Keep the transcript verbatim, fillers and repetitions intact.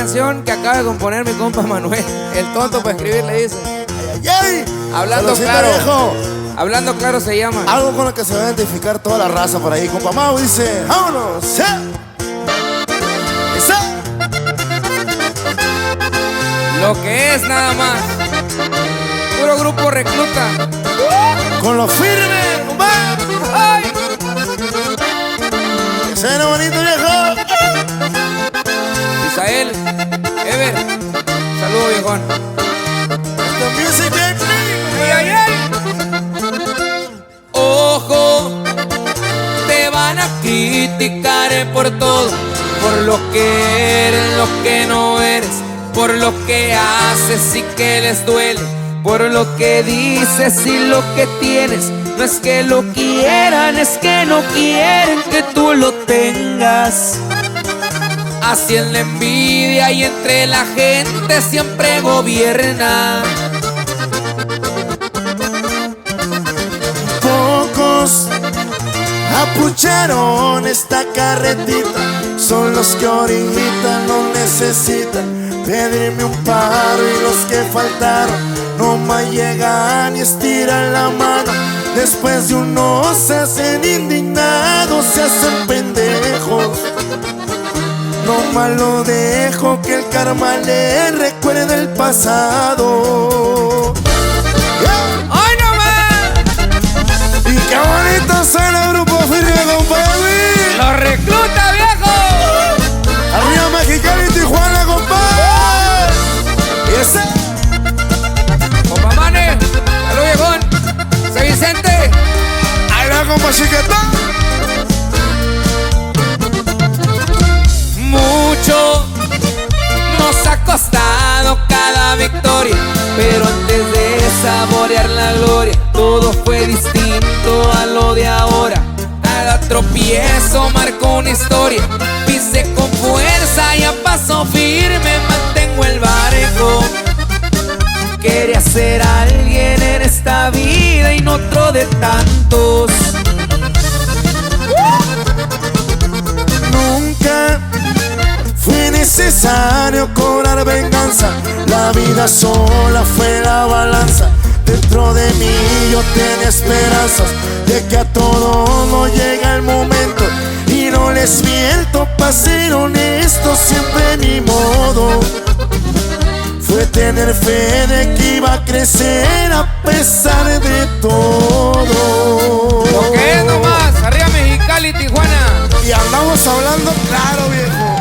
canción que acaba de componer mi compa Manuel, el tonto para escribir, le dice. ¡Ay, ay! Hablando Saludcita, claro. viejo. Hablando claro se llama. Algo con lo que se va a identificar toda la raza por ahí. Compa Mau dice, ¡vámonos! ¡Sí! ¡Esa! Lo que es nada más. Puro grupo recluta. Con lo firme, compa. ¡Ay! Que suena bonito, viejo. Isael, Ever, saludo viejón. The music ain't me. ¡Ay, ay, ay! Ojo, te van a criticar por todo, por lo que eres, lo que no eres, por lo que haces y que les duele, por lo que dices y lo que tienes. No es que lo quieran, es que no quieren que tú lo tengas. Así es la envidia y entre la gente siempre gobierna. Pocos apucharon esta carretita, son los que ahorita no necesitan pedirme un paro, y los que faltaron no me llegan y estiran la mano. Después de uno se hacen indignados, se hacen pendejos. No más lo dejo que el karma le recuerde el pasado. Yeah. ¡Ay, no más! Y qué bonito suena el grupo firme, compadre. ¡Los recluta, viejo! Arriba Mexicali y Tijuana, compadre. Y ese. Compa Mane, salud viejón. Soy Vicente. Ahí va, compa Chiquetón. Mucho nos ha costado cada victoria, pero antes de saborear la gloria, todo fue distinto a lo de ahora. Cada tropiezo marcó una historia. Pise con fuerza y a paso firme mantengo el barco. Quería ser alguien en esta vida y no otro de tantos. Nunca fue necesario cobrar venganza. La vida sola fue la balanza. Dentro de mí yo tenía esperanzas de que a todo no llega el momento. Y no les miento, para ser honesto, siempre mi modo fue tener fe de que iba a crecer a pesar de todo. Lo que es nomás, arriba Mexicali, Tijuana. Y andamos hablando claro, viejo.